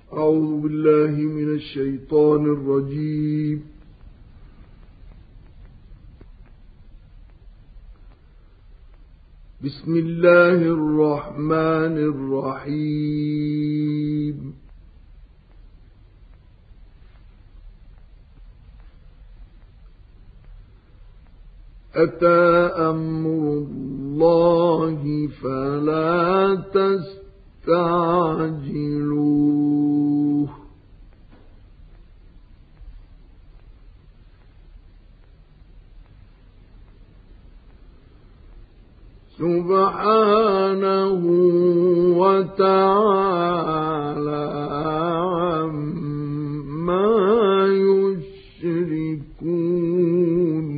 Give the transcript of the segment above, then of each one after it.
أعوذ بالله من الشيطان الرجيم. بسم الله الرحمن الرحيم. أتى أمر الله فلا تستعجلوه سبحانه وتعالى عما يشركون.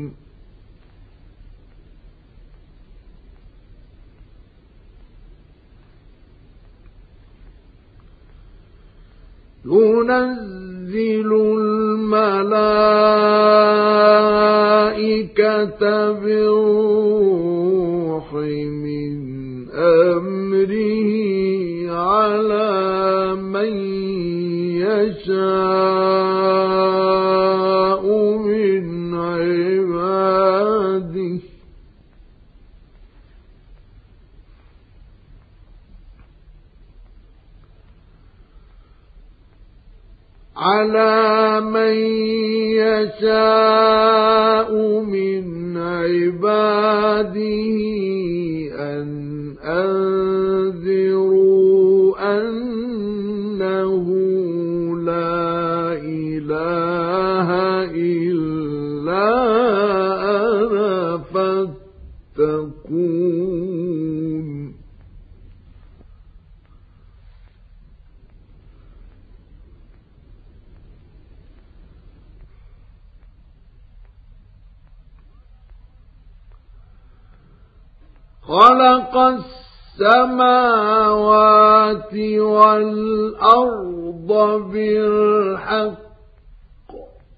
ينزل الملائكة بالروح من أمره على من يشاء من عباده أن أنذروا أنه لا إله إلا أنا فاتقون. خلق السماوات والأرض بالحق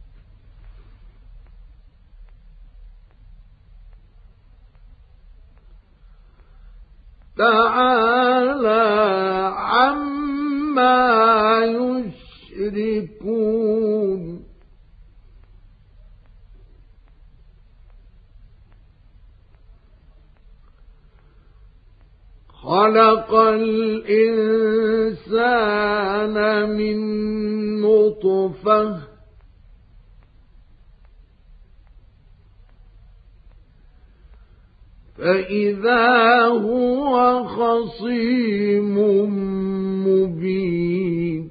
تعالى عما يشركون. خلق الإنسان من نطفة فإذا هو خصيم مبين.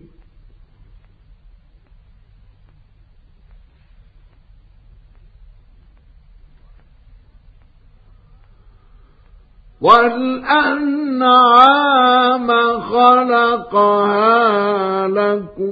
والأنعام خلقها لكم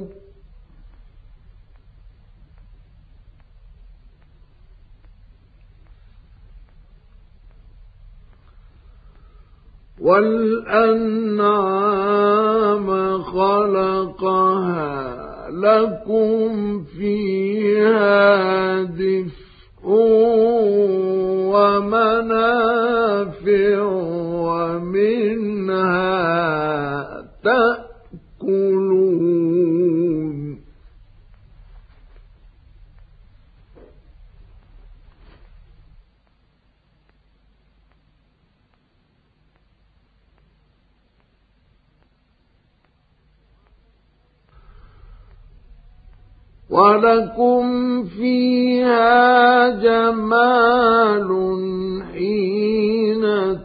فيها دفء ومنافع ومنها تأكلون. ولكم فيها جمال حين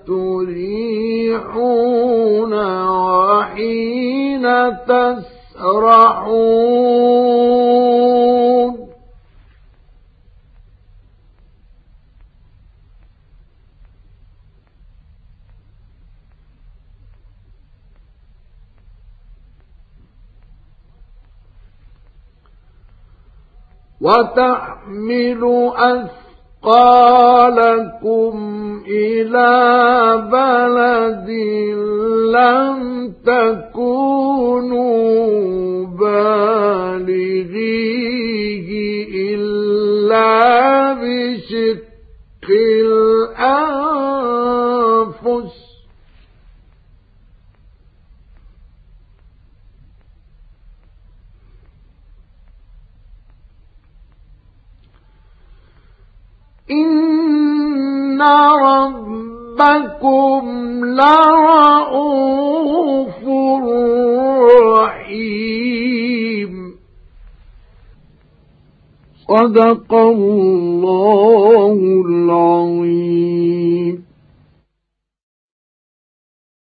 تريحون وحين تسرحون. وتحمل أثقالكم إلى بلد لم تكونوا بالغيه إلا بشق الأنفس ربكم لرءوف رحيم. صدق الله العظيم.